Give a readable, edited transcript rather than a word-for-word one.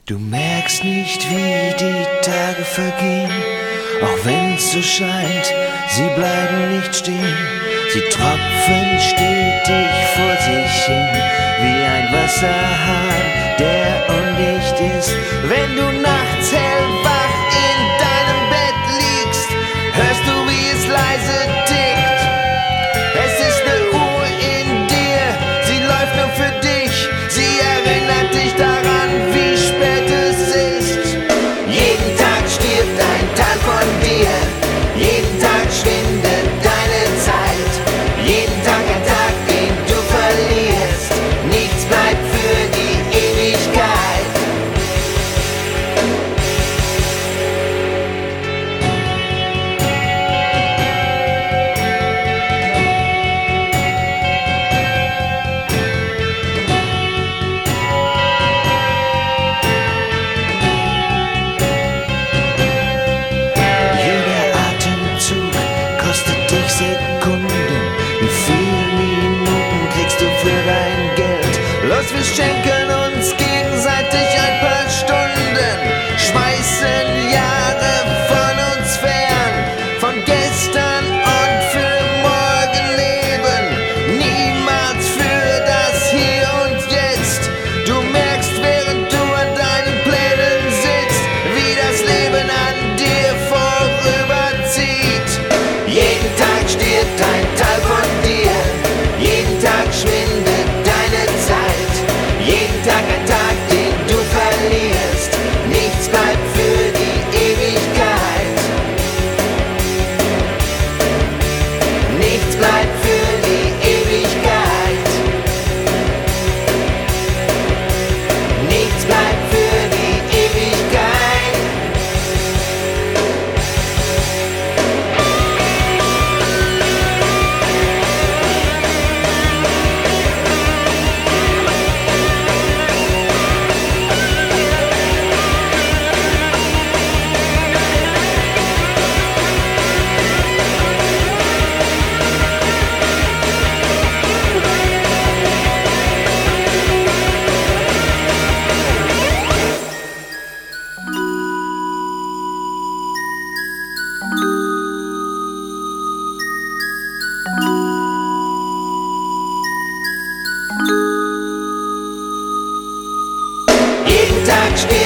Du merkst nicht, wie die Tage vergehen, auch wenn's so scheint, sie bleiben nicht stehen. Sie tropfen stetig vor sich hin, wie ein Wasserhahn, der undicht ist. Wenn du nachts hellwach in deinem Bett liegst, hörst du, wie es leise tickt. Es ist eine Uhr in dir, sie läuft nur für dich. Sie erinnert dich daran, wie spät es ist. Jeden Tag stirbt ein Teil von dir, jeden Tag schwindet deine Zeit. Jeden Tag ein Tag, den du verlierst, nichts bleibt für die Ewigkeit. Jeder Atemzug kostet dich Sekunden. Wie viele Minuten kriegst du für dein Geld? Los, wir schenken uns gegenseitig ein paar Stunden, schmeißen Jahre von uns fern, von gestern und für morgen leben, niemals für das Hier und Jetzt. Du merkst, während du an deinen Plänen sitzt, wie das Leben an dir vorüberzieht. Jeden Tag stirbt ein Teil von dir, jeden Tag schwindet deine Zeit. Jeden Tag ein Tag, den du verlierst, nichts bleibt für die Ewigkeit. Nichts bleibt für die Ewigkeit. Nichts bleibt für die Ewigkeit. Jeden Tag steht